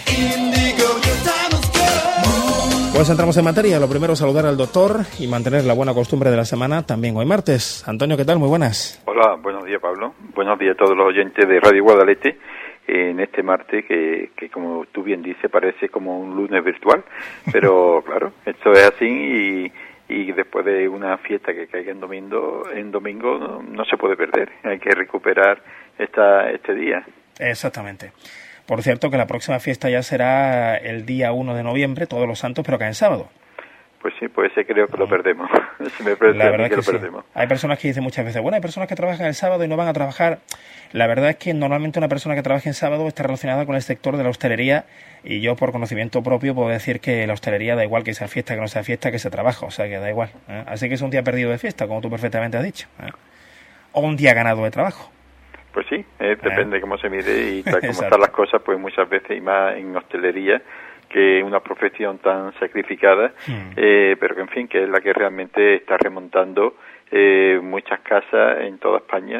Pues entramos en materia. Lo primero, saludar al doctor y mantener la buena costumbre de la semana, también hoy martes. Antonio, ¿qué tal? Muy buenas. Hola, buenos días, Pablo. Buenos días a todos los oyentes de Radio Guadalete en este martes que como tú bien dices, parece como un lunes virtual, pero claro, esto es así y después de una fiesta que caiga en domingo no se puede perder. Hay que recuperar este día. Exactamente. Por cierto, que la próxima fiesta ya será el día 1 de noviembre, Todos los Santos, pero cae en sábado. Pues sí, pues ese creo que lo perdemos. La verdad es que lo perdemos. Sí. Hay personas que dicen muchas veces, bueno, hay personas que trabajan el sábado y no van a trabajar. La verdad es que normalmente una persona que trabaja en sábado está relacionada con el sector de la hostelería y yo por conocimiento propio puedo decir que la hostelería da igual que sea fiesta, que no sea fiesta, que se trabaja, o sea que da igual. Así que es un día perdido de fiesta, como tú perfectamente has dicho. O un día ganado de trabajo. Pues sí, depende de cómo se mire y tal como están las cosas, pues muchas veces, y más en hostelería, que es una profesión tan sacrificada, pero que en fin, que es la que realmente está remontando muchas casas en toda España.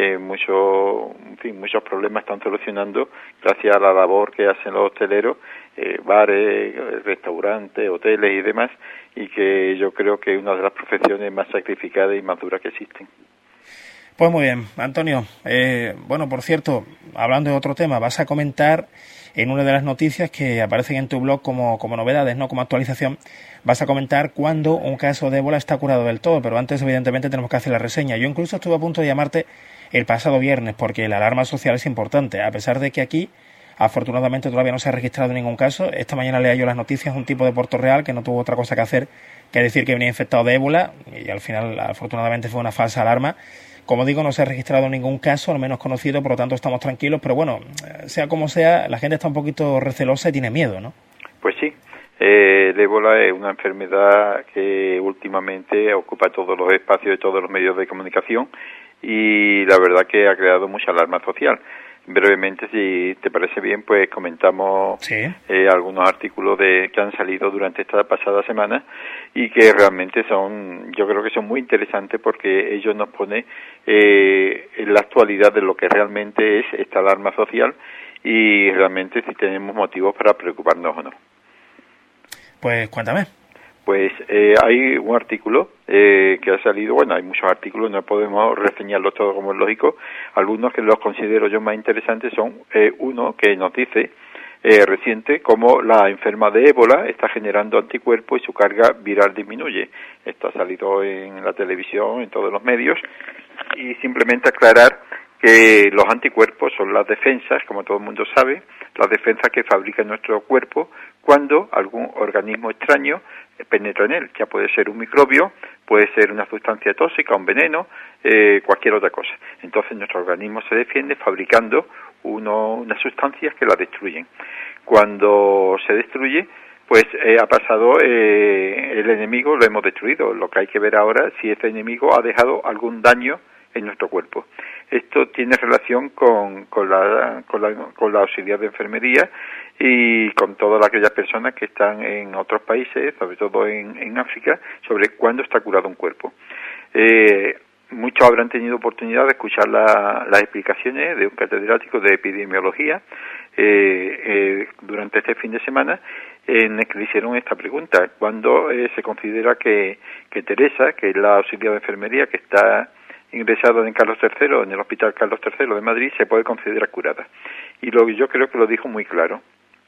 Muchos problemas están solucionando gracias a la labor que hacen los hosteleros, bares, restaurantes, hoteles y demás, y que yo creo que es una de las profesiones más sacrificadas y más duras que existen. Pues muy bien, Antonio. Bueno, por cierto, hablando de otro tema, vas a comentar en una de las noticias que aparecen en tu blog como novedades, no como actualización, vas a comentar cuándo un caso de ébola está curado del todo, pero antes evidentemente tenemos que hacer la reseña. Yo incluso estuve a punto de llamarte el pasado viernes porque la alarma social es importante, a pesar de que aquí afortunadamente todavía no se ha registrado ningún caso. Esta mañana leía yo las noticias, un tipo de Puerto Real que no tuvo otra cosa que hacer que decir que venía infectado de ébola y al final afortunadamente fue una falsa alarma. Como digo, no se ha registrado ningún caso, al menos conocido, por lo tanto estamos tranquilos, pero bueno, sea como sea, la gente está un poquito recelosa y tiene miedo, ¿no? Pues sí, el ébola es una enfermedad que últimamente ocupa todos los espacios de todos los medios de comunicación y la verdad que ha creado mucha alarma social. Brevemente, si te parece bien, pues comentamos algunos artículos que han salido durante esta pasada semana y que realmente yo creo que son muy interesantes porque ellos nos ponen en la actualidad de lo que realmente es esta alarma social y realmente si tenemos motivos para preocuparnos o no. Pues cuéntame. Pues hay un artículo que ha salido, bueno, hay muchos artículos, no podemos reseñarlos todos como es lógico, algunos que los considero yo más interesantes son uno que nos dice reciente cómo la enferma de ébola está generando anticuerpos y su carga viral disminuye. Esto ha salido en la televisión, en todos los medios, y simplemente aclarar que los anticuerpos son las defensas, como todo el mundo sabe, las defensas que fabrica nuestro cuerpo cuando algún organismo extraño penetra en él. Ya puede ser un microbio, puede ser una sustancia tóxica, un veneno, cualquier otra cosa. Entonces nuestro organismo se defiende fabricando unas sustancias que la destruyen. Cuando se destruye, pues ha pasado el enemigo, lo hemos destruido. Lo que hay que ver ahora es si ese enemigo ha dejado algún daño en nuestro cuerpo. Esto tiene relación con la auxiliar de enfermería y con todas aquellas personas que están en otros países, sobre todo en África, sobre cuándo está curado un cuerpo. Muchos habrán tenido oportunidad de escuchar las explicaciones de un catedrático de epidemiología durante este fin de semana, en el que le hicieron esta pregunta: ¿cuándo se considera que Teresa, que es la auxiliar de enfermería que está ingresada en Carlos III, en el Hospital Carlos III de Madrid, se puede considerar curada? Y yo creo que lo dijo muy claro,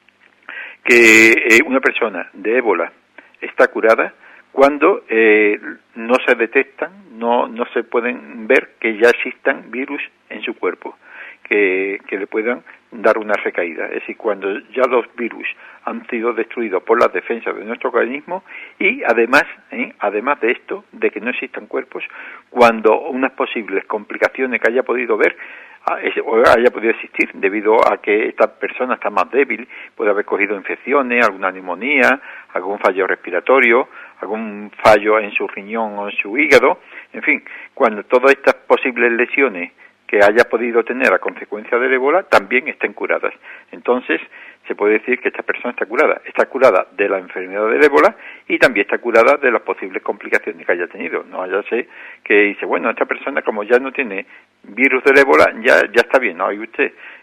que una persona de ébola está curada cuando no se detectan, no se pueden ver que ya existan virus en su cuerpo que le puedan dar una recaída. Es decir, cuando ya los virus han sido destruidos por las defensas de nuestro organismo y además de esto, de que no existan cuerpos, cuando unas posibles complicaciones que haya podido ver o haya podido existir debido a que esta persona está más débil, puede haber cogido infecciones, alguna neumonía, algún fallo respiratorio, algún fallo en su riñón o en su hígado, en fin, cuando todas estas posibles lesiones que haya podido tener a consecuencia del ébola también estén curadas. Entonces, se puede decir que esta persona está curada de la enfermedad del ébola y también está curada de las posibles complicaciones que haya tenido. No haya sé que dice, bueno, esta persona como ya no tiene virus del ébola, ya está bien. No, hay usted,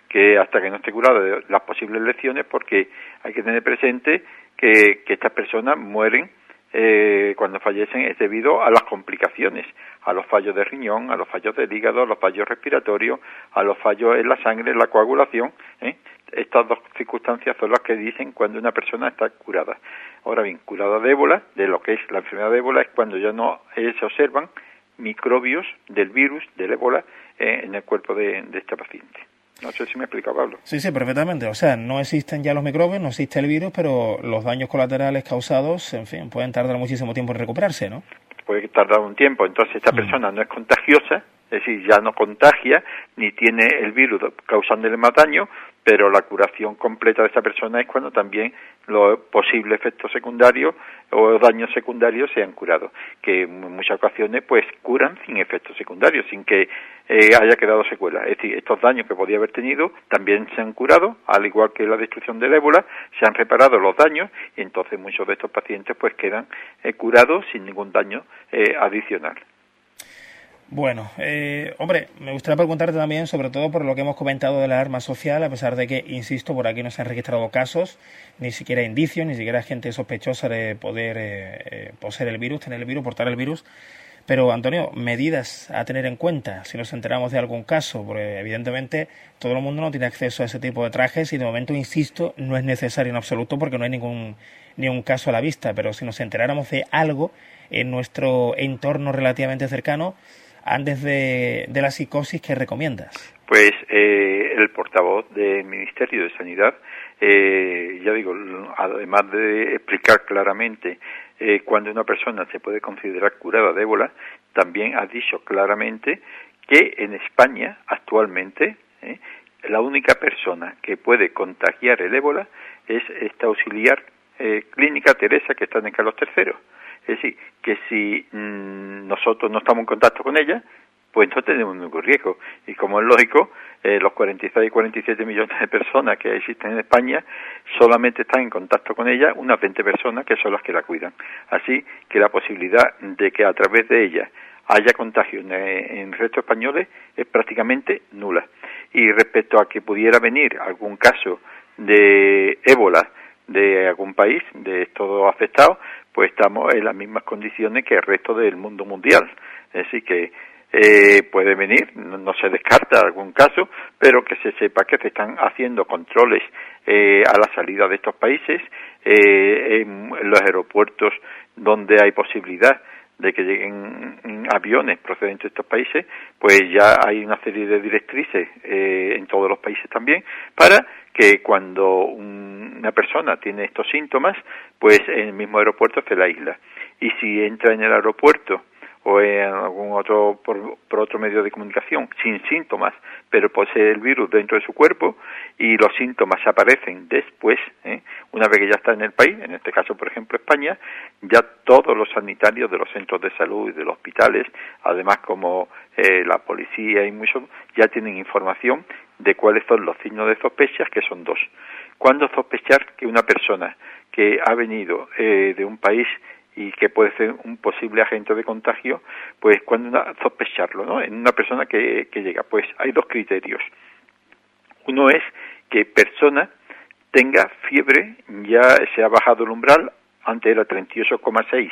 que hasta que no esté curado de las posibles lesiones, porque hay que tener presente que estas personas mueren cuando fallecen es debido a las complicaciones, a los fallos de riñón, a los fallos del hígado, a los fallos respiratorios, a los fallos en la sangre, en la coagulación. Estas dos circunstancias son las que dicen cuando una persona está curada. Ahora bien, curada de ébola, de lo que es la enfermedad de ébola, es cuando ya no se observan microbios del virus, del ébola, en el cuerpo de este paciente. No sé si me explica, Pablo. Sí, perfectamente. O sea, no existen ya los microbios, no existe el virus, pero los daños colaterales causados, en fin, pueden tardar muchísimo tiempo en recuperarse, ¿no? Puede tardar un tiempo. Entonces, esta persona no es contagiosa, es decir, ya no contagia, ni tiene el virus causándole más daño, pero la curación completa de esta persona es cuando también los posibles efectos secundarios o daños secundarios se han curado, que en muchas ocasiones pues curan sin efectos secundarios, sin que haya quedado secuela. Es decir, estos daños que podía haber tenido también se han curado, al igual que la destrucción del ébola, se han reparado los daños y entonces muchos de estos pacientes pues quedan curados sin ningún daño adicional. Bueno, hombre, me gustaría preguntarte también, sobre todo por lo que hemos comentado de la alarma social, a pesar de que, insisto, por aquí no se han registrado casos, ni siquiera indicios, ni siquiera gente sospechosa de poder poseer el virus, tener el virus, portar el virus. Pero, Antonio, medidas a tener en cuenta si nos enteramos de algún caso, porque evidentemente todo el mundo no tiene acceso a ese tipo de trajes y de momento, insisto, no es necesario en absoluto porque no hay ningún caso a la vista, pero si nos enteráramos de algo en nuestro entorno relativamente cercano, antes de la psicosis, ¿qué recomiendas? Pues el portavoz del Ministerio de Sanidad, ya digo, además de explicar claramente cuando una persona se puede considerar curada de ébola, también ha dicho claramente que en España actualmente la única persona que puede contagiar el ébola es esta auxiliar clínica Teresa, que está en Carlos III. Es decir, que si nosotros no estamos en contacto con ella, pues no tenemos ningún riesgo. Y como es lógico, los 46 y 47 millones de personas que existen en España solamente están en contacto con ella unas 20 personas que son las que la cuidan. Así que la posibilidad de que a través de ella haya contagio en el resto españoles es prácticamente nula. Y respecto a que pudiera venir algún caso de ébola de algún país, de estos afectados, pues estamos en las mismas condiciones que el resto del mundo mundial. Es decir, que puede venir, no se descarta algún caso, pero que se sepa que se están haciendo controles a la salida de estos países, en los aeropuertos donde hay posibilidad de que lleguen aviones procedentes de estos países, pues ya hay una serie de directrices en todos los países también, para que cuando una persona tiene estos síntomas, pues en el mismo aeropuerto se la aísla. Y si entra en el aeropuerto o en algún otro por otro medio de comunicación sin síntomas, pero posee el virus dentro de su cuerpo y los síntomas aparecen después, una vez que ya está en el país, en este caso por ejemplo España, ya todos los sanitarios de los centros de salud y de los hospitales, además como la policía y muchos, ya tienen información de cuáles son los signos de sospechas, que son dos. ¿Cuándo sospechar que una persona que ha venido de un país y que puede ser un posible agente de contagio, pues cuando sospecharlo, ¿no? En una persona que llega, pues hay dos criterios. Uno es que persona tenga fiebre, ya se ha bajado el umbral, antes era 38,6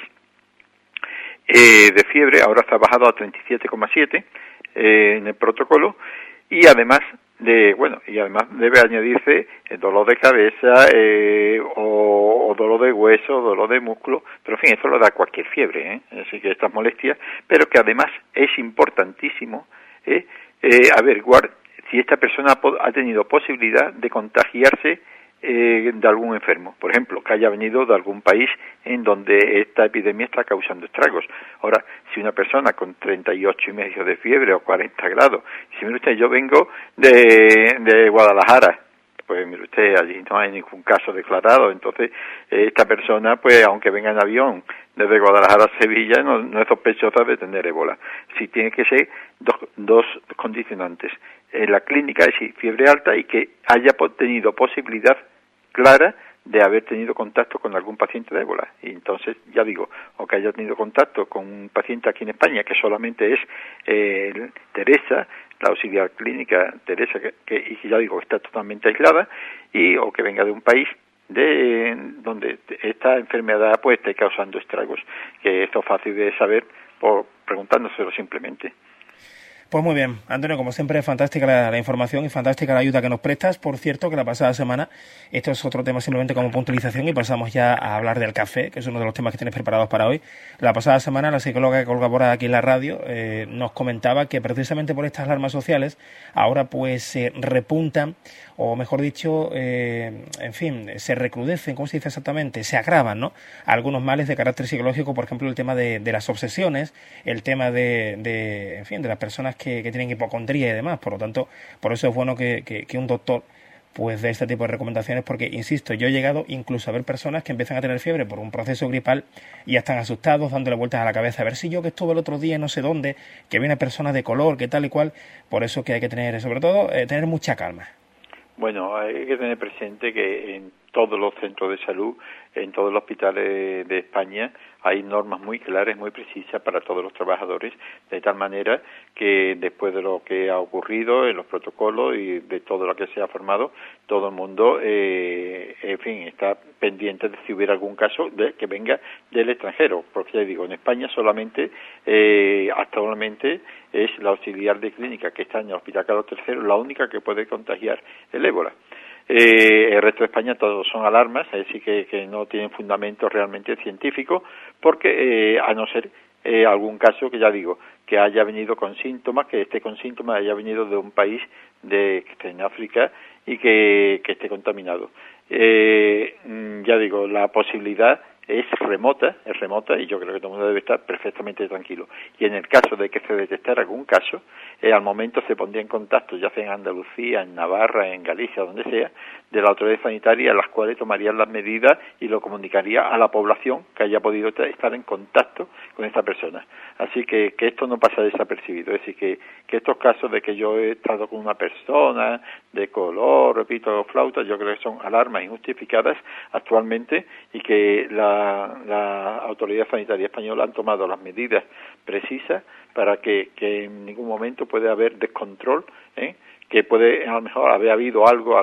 de fiebre, ahora se ha bajado a 37,7 en el protocolo, y además debe añadirse el dolor de cabeza o dolor de hueso, dolor de músculo, pero en fin, eso lo da cualquier fiebre, así que estas molestias, pero que además es importantísimo averiguar si esta persona ha tenido posibilidad de contagiarse de algún enfermo, por ejemplo, que haya venido de algún país en donde esta epidemia está causando estragos. Ahora, si una persona con 38,5 de fiebre o 40 grados, si mire usted, yo vengo de Guadalajara, pues mire usted, allí no hay ningún caso declarado, entonces esta persona, pues aunque venga en avión desde Guadalajara a Sevilla, no es sospechosa de tener ébola. Sí tiene que ser dos condicionantes. En la clínica, es decir, fiebre alta y que haya tenido posibilidad clara de haber tenido contacto con algún paciente de ébola. Y entonces, ya digo, o que haya tenido contacto con un paciente aquí en España, que solamente es Teresa, la auxiliar clínica Teresa, y que ya digo, está totalmente aislada, o que venga de un país donde esta enfermedad pues esté causando estragos, que esto es fácil de saber por preguntándoselo simplemente. Pues muy bien, Antonio, como siempre, fantástica la información y fantástica la ayuda que nos prestas. Por cierto, que la pasada semana, esto es otro tema simplemente como puntualización y pasamos ya a hablar del café, que es uno de los temas que tienes preparados para hoy. La pasada semana, la psicóloga que colabora aquí en la radio nos comentaba que precisamente por estas alarmas sociales ahora pues se repuntan, o mejor dicho, en fin, se recrudecen, ¿cómo se dice exactamente? Se agravan, ¿no? Algunos males de carácter psicológico, por ejemplo, el tema de las obsesiones, el tema en fin, de las personas que tienen hipocondría y demás. Por lo tanto, por eso es bueno que un doctor pues dé este tipo de recomendaciones, porque, insisto, yo he llegado incluso a ver personas que empiezan a tener fiebre por un proceso gripal y ya están asustados, dándole vueltas a la cabeza, a ver si yo que estuve el otro día no sé dónde, que vi una persona de color, que tal y cual. Por eso que hay que tener, sobre todo, tener mucha calma. Bueno, hay que tener presente que en todos los centros de salud, en todos los hospitales de España, hay normas muy claras, muy precisas para todos los trabajadores, de tal manera que después de lo que ha ocurrido en los protocolos y de todo lo que se ha formado, todo el mundo, en fin, está pendiente de si hubiera algún caso que venga del extranjero, porque ya digo, en España solamente, actualmente, es la auxiliar de clínica que está en el Hospital Carlos III, la única que puede contagiar el ébola. El resto de España todos son alarmas, es decir, que no tienen fundamento realmente científico, porque a no ser algún caso que ya digo, que haya venido con síntomas, que esté con síntomas, haya venido de un país que esté en África y que esté contaminado. Ya digo, la posibilidad es remota y yo creo que todo el mundo debe estar perfectamente tranquilo. Y en el caso de que se detectara algún caso, al momento se pondría en contacto, ya sea en Andalucía, en Navarra, en Galicia, donde sea, de la autoridad sanitaria, las cuales tomarían las medidas y lo comunicaría a la población que haya podido estar en contacto con esta persona. Así que esto no pasa desapercibido, es decir, que estos casos de que yo he estado con una persona de color, repito, flauta, yo creo que son alarmas injustificadas actualmente y que la autoridad sanitaria española han tomado las medidas precisas para que en ningún momento puede haber descontrol, que puede a lo mejor haber habido algo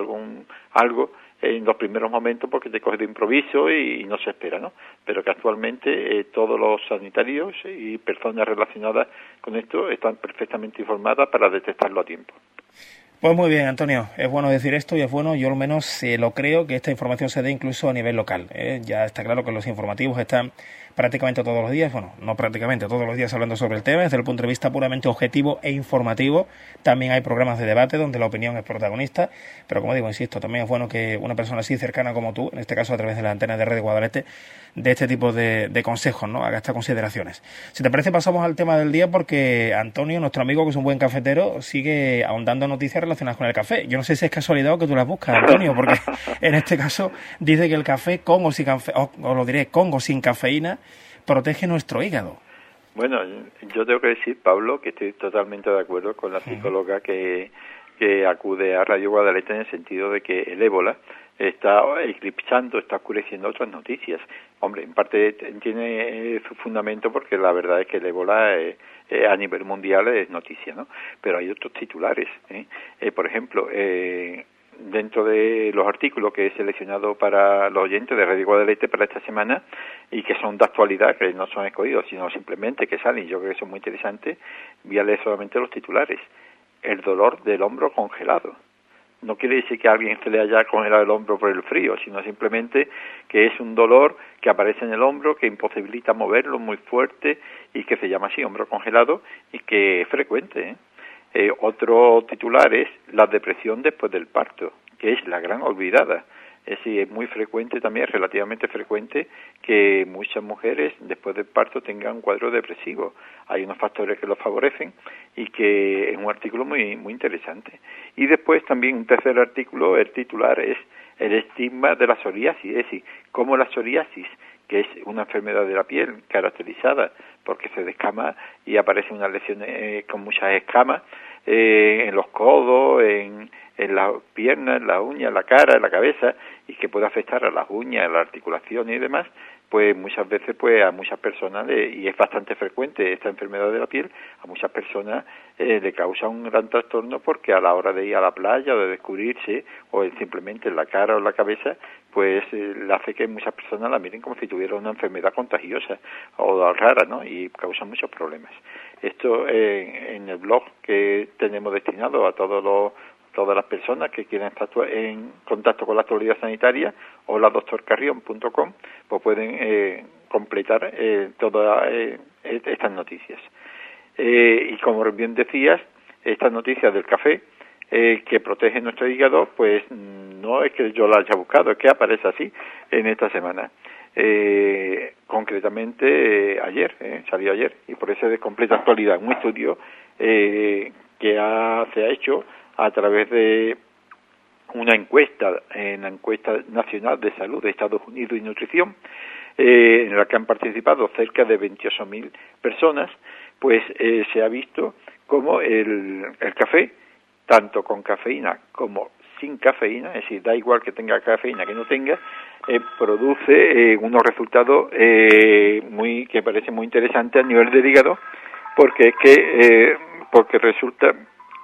en los primeros momentos porque te coge de improviso y no se espera, ¿no? Pero que actualmente todos los sanitarios y personas relacionadas con esto están perfectamente informadas para detectarlo a tiempo. Pues muy bien, Antonio, es bueno decir esto y es bueno, yo al menos lo creo, que esta información se dé incluso a nivel local. Ya está claro que los informativos están prácticamente todos los días, bueno, no prácticamente todos los días hablando sobre el tema, desde el punto de vista puramente objetivo e informativo. También hay programas de debate donde la opinión es protagonista, pero como digo, insisto, también es bueno que una persona así cercana como tú, en este caso a través de la antena de Red de Guadalete, de este tipo de consejos, ¿no? Haga estas consideraciones. Si te parece, pasamos al tema del día porque Antonio, nuestro amigo, que es un buen cafetero, sigue ahondando noticias relacionadas con el café. Yo no sé si es casualidad o que tú las buscas, Antonio, porque en este caso dice que el café con o sin con o sin cafeína protege nuestro hígado. Bueno, yo tengo que decir, Pablo, que estoy totalmente de acuerdo con la psicóloga que acude a Radio Guadalete en el sentido de que el ébola está eclipsando, está oscureciendo otras noticias. Hombre, en parte tiene su fundamento porque la verdad es que el ébola a nivel mundial es noticia, ¿no? Pero hay otros titulares, por ejemplo, dentro de los artículos que he seleccionado para los oyentes de Radio Guadalete para esta semana y que son de actualidad, que no son escogidos, sino simplemente que salen, yo creo que son muy interesantes, voy a leer solamente los titulares. El dolor del hombro congelado. No quiere decir que a alguien se le haya congelado el hombro por el frío, sino simplemente que es un dolor que aparece en el hombro, que imposibilita moverlo muy fuerte y que se llama así, hombro congelado, y que es frecuente, Otro titular es la depresión después del parto, que es la gran olvidada. Es decir, es muy frecuente también, relativamente frecuente, que muchas mujeres después del parto tengan un cuadro depresivo. Hay unos factores que lo favorecen y que es un artículo muy muy interesante. Y después también un tercer artículo, el titular es el estigma de la psoriasis, es decir, cómo la psoriasis, que es una enfermedad de la piel caracterizada porque se descama y aparecen unas lesiones con muchas escamas en los codos, en las piernas, en las uñas, en la cara, en la cabeza, y que puede afectar a las uñas, a la articulación y demás, pues muchas veces pues a muchas personas, y es bastante frecuente esta enfermedad de la piel, a muchas personas le causa un gran trastorno porque a la hora de ir a la playa o de descubrirse o simplemente en la cara o en la cabeza, pues le hace que muchas personas la miren como si tuviera una enfermedad contagiosa o rara, ¿no? Y causa muchos problemas. Esto en el blog que tenemos destinado a todas las personas que quieran estar en contacto con la actualidad sanitaria o la doctorcarrion.com, pues pueden completar todas estas noticias. Y como bien decías, estas noticias del café que protege nuestro hígado, pues no es que yo la haya buscado, es que aparece así en esta semana. Concretamente ayer, salió ayer, y por eso es de completa actualidad. Un estudio que se ha hecho a través de una encuesta, en la encuesta nacional de salud de Estados Unidos y nutrición, en la que han participado cerca de 28.000 personas, pues se ha visto cómo el café, tanto con cafeína como sin cafeína, es decir, da igual que tenga cafeína que no tenga, produce unos resultados que parecen muy interesantes a nivel del hígado, porque es que resulta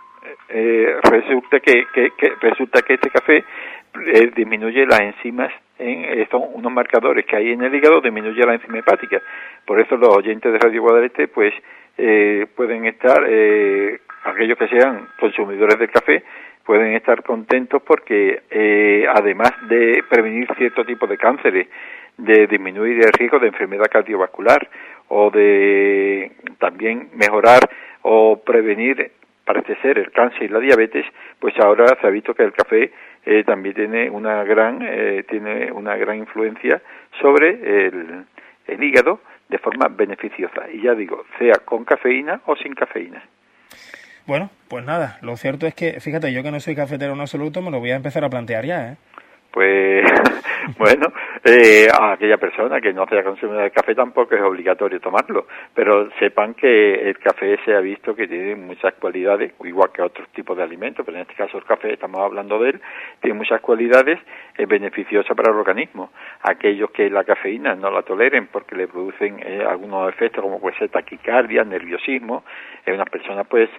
que este café disminuye las enzimas, son unos marcadores que hay en el hígado, disminuye la enzima hepática. Por eso los oyentes de Radio Guadalete pues pueden estar, aquellos que sean consumidores del café, pueden estar contentos porque además de prevenir cierto tipo de cánceres, de disminuir el riesgo de enfermedad cardiovascular o de también mejorar o prevenir, parece ser, el cáncer y la diabetes, pues ahora se ha visto que el café también tiene una gran influencia sobre el hígado de forma beneficiosa. Y ya digo, sea con cafeína o sin cafeína. Bueno, pues nada, lo cierto es que, fíjate, yo que no soy cafetero en absoluto, me lo voy a empezar a plantear ya, Pues, bueno, a aquella persona que no sea consumidora de café tampoco es obligatorio tomarlo, pero sepan que el café se ha visto que tiene muchas cualidades, igual que otros tipos de alimentos, pero en este caso el café, estamos hablando de él, tiene muchas cualidades beneficiosas para el organismo. Aquellos que la cafeína no la toleren porque le producen algunos efectos como puede ser taquicardia, nerviosismo, unas personas pues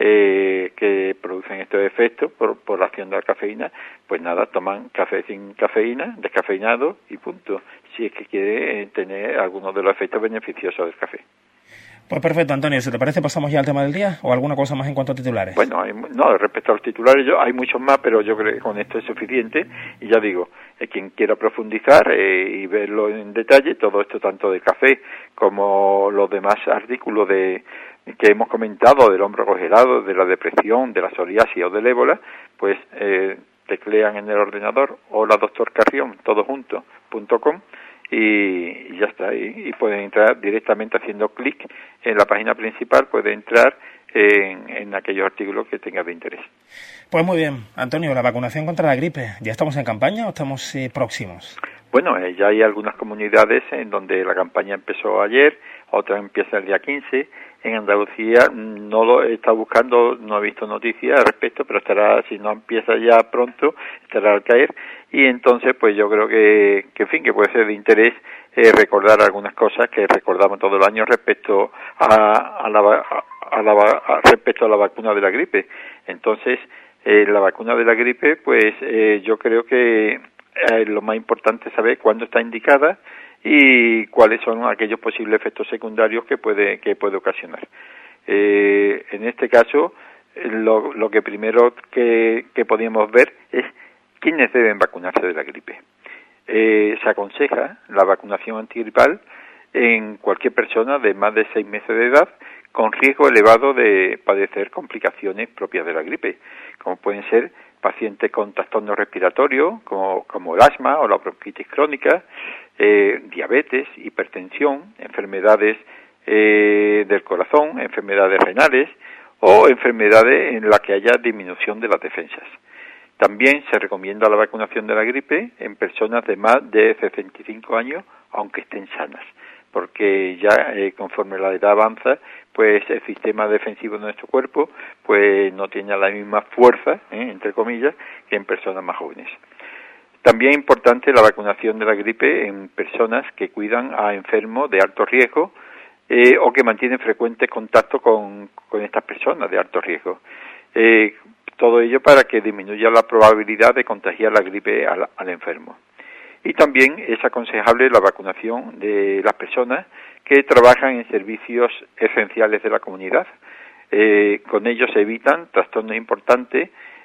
que producen estos efectos por la acción de la cafeína, pues nada, toman café sin cafeína, descafeinado y punto, si es que quiere tener algunos de los efectos beneficiosos del café. Pues perfecto, Antonio, si te parece pasamos ya al tema del día o alguna cosa más en cuanto a titulares. Bueno, respecto a los titulares hay muchos más, pero yo creo que con esto es suficiente y ya digo, quien quiera profundizar y verlo en detalle, todo esto tanto de café como los demás artículos que hemos comentado del hombro congelado, de la depresión, de la psoriasis o del ébola, pues teclean en el ordenador hola doctor Carrión, todo junto, .com y ya está, y pueden entrar directamente haciendo clic en la página principal, puede entrar en aquellos artículos que tengan de interés. Pues muy bien, Antonio, la vacunación contra la gripe, ¿ya estamos en campaña o estamos próximos? Bueno, ya hay algunas comunidades en donde la campaña empezó ayer, otras empieza el día 15. En Andalucía no lo está buscando, no he visto noticias al respecto, pero estará, si no empieza ya pronto, estará al caer. Y entonces, pues yo creo que en fin, que puede ser de interés recordar algunas cosas que recordamos todo el año respecto a la vacuna de la gripe. Entonces, la vacuna de la gripe, pues yo creo que lo más importante es saber cuándo está indicada y cuáles son aquellos posibles efectos secundarios que puede ocasionar. En este caso, lo que primero que podíamos ver es quiénes deben vacunarse de la gripe. Se aconseja la vacunación antigripal en cualquier persona de más de 6 meses de edad con riesgo elevado de padecer complicaciones propias de la gripe, como pueden ser pacientes con trastornos respiratorios, como el asma o la bronquitis crónica, diabetes, hipertensión, enfermedades del corazón, enfermedades renales o enfermedades en las que haya disminución de las defensas. También se recomienda la vacunación de la gripe en personas de más de 65 años, aunque estén sanas, porque ya conforme la edad avanza, pues el sistema defensivo de nuestro cuerpo pues no tiene la misma fuerza, entre comillas, que en personas más jóvenes. También es importante la vacunación de la gripe en personas que cuidan a enfermos de alto riesgo o que mantienen frecuentes contactos con estas personas de alto riesgo. Todo ello para que disminuya la probabilidad de contagiar la gripe al enfermo. Y también es aconsejable la vacunación de las personas que trabajan en servicios esenciales de la comunidad. Con ello se evitan trastornos importantes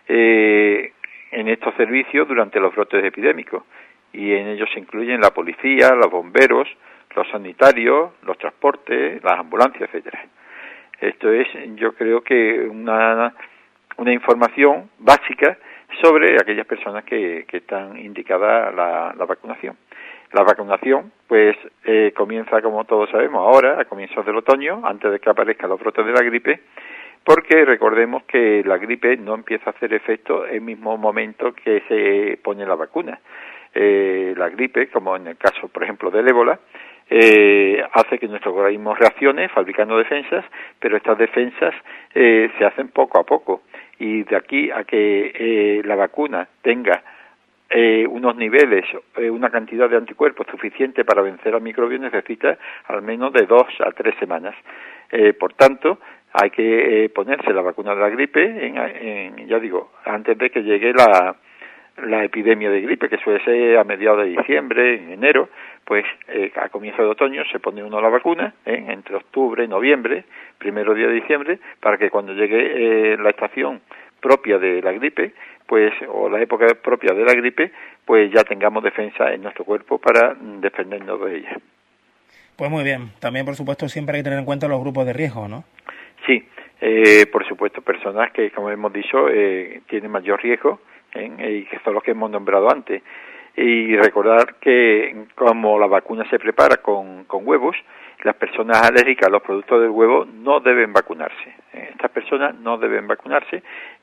en estos servicios durante los brotes epidémicos. Y en ellos se incluyen la policía, los bomberos, los sanitarios, los transportes, las ambulancias, etcétera. Esto es, yo creo que una información básica sobre aquellas personas que están indicadas la vacunación. La vacunación, pues, comienza, como todos sabemos, ahora, a comienzos del otoño, antes de que aparezcan los brotes de la gripe, porque recordemos que la gripe no empieza a hacer efecto en el mismo momento que se pone la vacuna. La gripe, como en el caso, por ejemplo, del ébola, hace que nuestro organismo reaccione fabricando defensas, pero estas defensas se hacen poco a poco. Y de aquí a que la vacuna tenga unos niveles, una cantidad de anticuerpos suficiente para vencer al microbio, necesita al menos de 2 a 3 semanas. Por tanto, hay que ponerse la vacuna de la gripe, ya digo, antes de que llegue la epidemia de gripe, que suele ser a mediados de diciembre, en enero, pues a comienzo de otoño se pone uno la vacuna, entre octubre y noviembre, primero día de diciembre, para que cuando llegue la estación propia de la gripe, pues, o la época propia de la gripe, pues ya tengamos defensa en nuestro cuerpo para defendernos de ella. Pues muy bien. También, por supuesto, siempre hay que tener en cuenta los grupos de riesgo, ¿no? Sí, por supuesto, personas que, como hemos dicho, tienen mayor riesgo, y que son los que hemos nombrado antes. Y recordar que como la vacuna se prepara con huevos, las personas alérgicas a los productos del huevo no deben vacunarse. Estas personas no deben vacunarse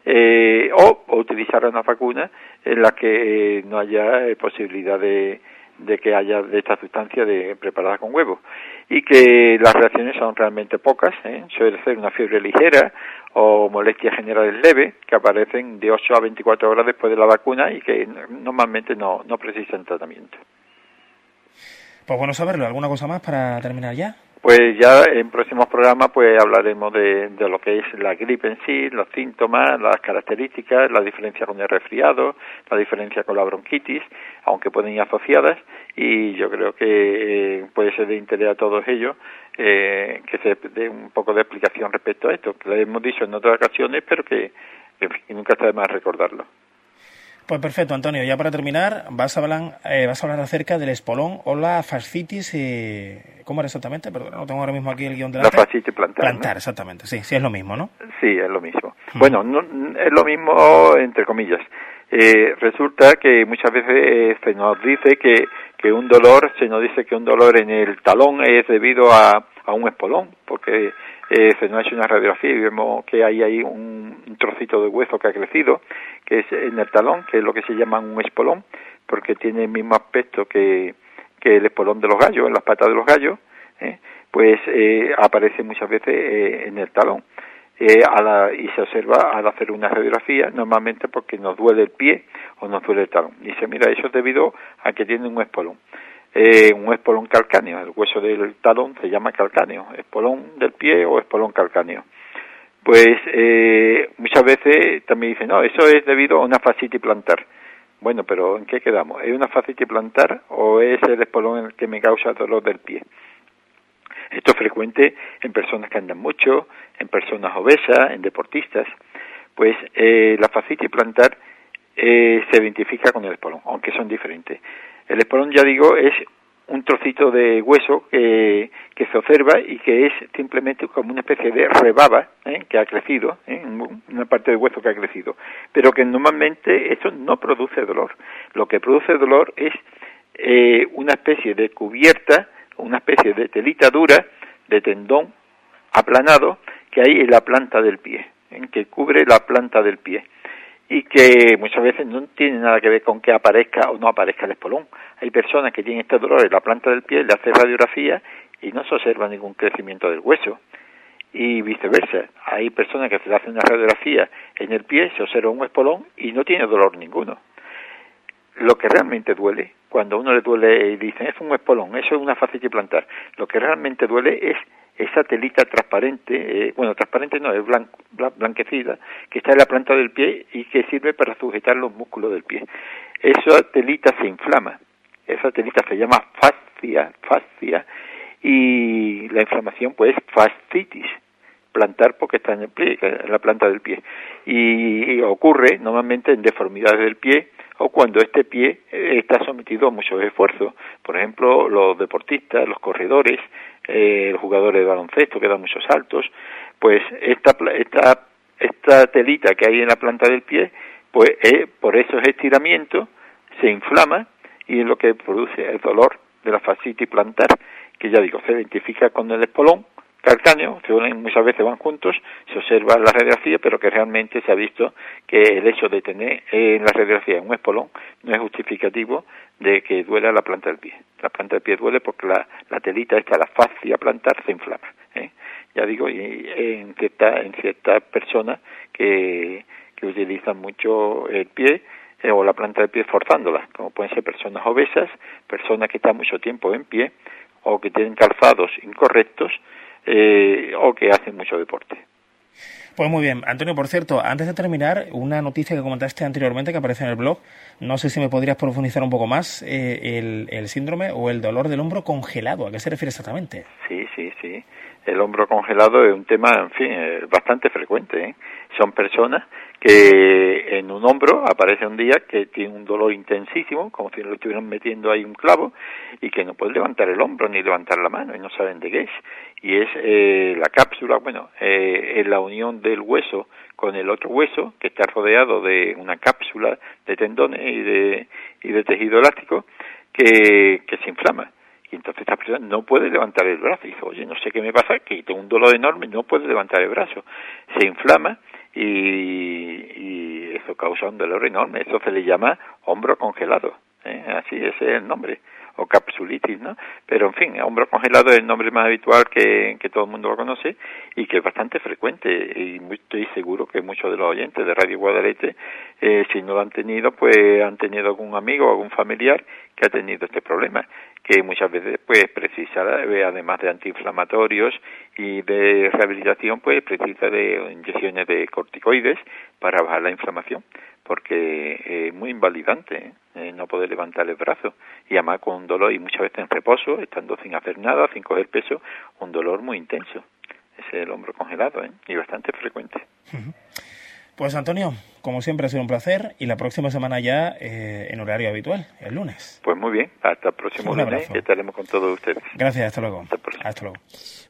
o utilizar una vacuna en la que no haya posibilidad de que haya de esta sustancia preparada con huevos, y que las reacciones son realmente pocas, suele ser una fiebre ligera o molestias generales leves que aparecen de 8 a 24 horas después de la vacuna y que normalmente no precisan tratamiento. Pues bueno saberlo. ¿Alguna cosa más para terminar ya? Pues ya en próximos programas pues hablaremos de lo que es la gripe en sí, los síntomas, las características, la diferencia con el resfriado, la diferencia con la bronquitis, aunque pueden ir asociadas, y yo creo que puede ser de interés a todos ellos que se dé un poco de explicación respecto a esto, que lo hemos dicho en otras ocasiones, pero que nunca está de más recordarlo. Pues perfecto, Antonio. Ya para terminar, vas a hablar acerca del espolón o la fascitis. ¿Cómo era exactamente? Perdón, no tengo ahora mismo aquí el guión delante. La fascitis plantar. Plantar, ¿no? Exactamente. Sí, es lo mismo, ¿no? Sí, es lo mismo. Bueno, no, es lo mismo entre comillas. Resulta que muchas veces se nos dice que un dolor en el talón es debido a un espolón, porque se nos ha hecho una radiografía y vemos que hay ahí un trocito de hueso que ha crecido, que es en el talón, que es lo que se llama un espolón, porque tiene el mismo aspecto que el espolón de los gallos, en las patas de los gallos, pues aparece muchas veces en el talón. Y se observa al hacer una radiografía, normalmente porque nos duele el pie o nos duele el talón. Y dice, mira, eso es debido a que tiene un espolón calcáneo. El hueso del talón se llama calcáneo, espolón del pie o espolón calcáneo. Pues muchas veces también dicen, no, eso es debido a una fascitis plantar. Bueno, pero ¿en qué quedamos? ¿Es una fascitis plantar o es el espolón el que me causa dolor del pie? Esto es frecuente en personas que andan mucho, en personas obesas, en deportistas. Pues la fascitis plantar se identifica con el espolón, aunque son diferentes. El espolón, ya digo, es un trocito de hueso que se observa y que es simplemente como una especie de rebaba que ha crecido, una parte del hueso que ha crecido, pero que normalmente eso no produce dolor. Lo que produce dolor es una especie de cubierta, una especie de telita dura de tendón aplanado que hay en la planta del pie, que cubre la planta del pie, y que muchas veces no tiene nada que ver con que aparezca o no aparezca el espolón. Hay personas que tienen este dolor en la planta del pie, le hacen radiografía y no se observa ningún crecimiento del hueso, y viceversa. Hay personas que se le hacen una radiografía en el pie, se observa un espolón y no tiene dolor ninguno. lo que realmente duele, cuando a uno le duele y dicen, es un espolón, eso es una fascitis plantar, lo que realmente duele es esa telita transparente, transparente no, es blanquecida, que está en la planta del pie y que sirve para sujetar los músculos del pie. Esa telita se inflama, esa telita se llama fascia, y la inflamación pues es fascitis plantar porque está en el pie, en la planta del pie, y ocurre normalmente en deformidades del pie o cuando este pie está sometido a muchos esfuerzos. Por ejemplo, los deportistas, los corredores, los jugadores de baloncesto que dan muchos saltos, pues esta telita que hay en la planta del pie, pues por esos estiramientos se inflama y es lo que produce el dolor de la fascitis plantar, que ya digo, se identifica con el espolón calcáneo, muchas veces van juntos, se observa la radiografía, pero que realmente se ha visto que el hecho de tener en la radiografía un espolón no es justificativo de que duela la planta del pie. La planta del pie duele porque la telita esta, la fascia plantar, se inflama. Ya digo, y en ciertas personas que utilizan mucho el pie o la planta del pie forzándola, como pueden ser personas obesas, personas que están mucho tiempo en pie o que tienen calzados incorrectos, o que hacen mucho deporte. Pues muy bien. Antonio, por cierto, antes de terminar, una noticia que comentaste anteriormente que aparece en el blog, no sé si me podrías profundizar un poco más, el síndrome o el dolor del hombro congelado, ¿a qué se refiere exactamente? Sí. El hombro congelado es un tema, en fin, bastante frecuente, Son personas que en un hombro aparece un día que tiene un dolor intensísimo, como si le estuvieran metiendo ahí un clavo, y que no pueden levantar el hombro ni levantar la mano y no saben de qué es. Y es la cápsula, es la unión del hueso con el otro hueso, que está rodeado de una cápsula de tendones y de tejido elástico que se inflama. Y entonces esta persona no puede levantar el brazo. Y dice, oye, no sé qué me pasa, que tengo un dolor enorme, no puedo levantar el brazo. Se inflama y eso causa un dolor enorme. Eso se le llama hombro congelado. Así ese es el nombre. O capsulitis, ¿no? Pero, en fin, hombro congelado es el nombre más habitual que todo el mundo lo conoce y que es bastante frecuente. Y estoy seguro que muchos de los oyentes de Radio Guadalete, si no lo han tenido, pues han tenido algún amigo o algún familiar que ha tenido este problema, que muchas veces pues precisa, además de antiinflamatorios y de rehabilitación, pues precisa de inyecciones de corticoides para bajar la inflamación, porque es muy invalidante no poder levantar el brazo, y además con un dolor, y muchas veces en reposo, estando sin hacer nada, sin coger peso, un dolor muy intenso. Ese es el hombro congelado, y bastante frecuente. Pues Antonio, como siempre ha sido un placer, y la próxima semana ya en horario habitual, el lunes. Pues muy bien, hasta el próximo lunes, que estaremos con todos ustedes. Gracias, hasta luego. Hasta el próximo. Hasta luego.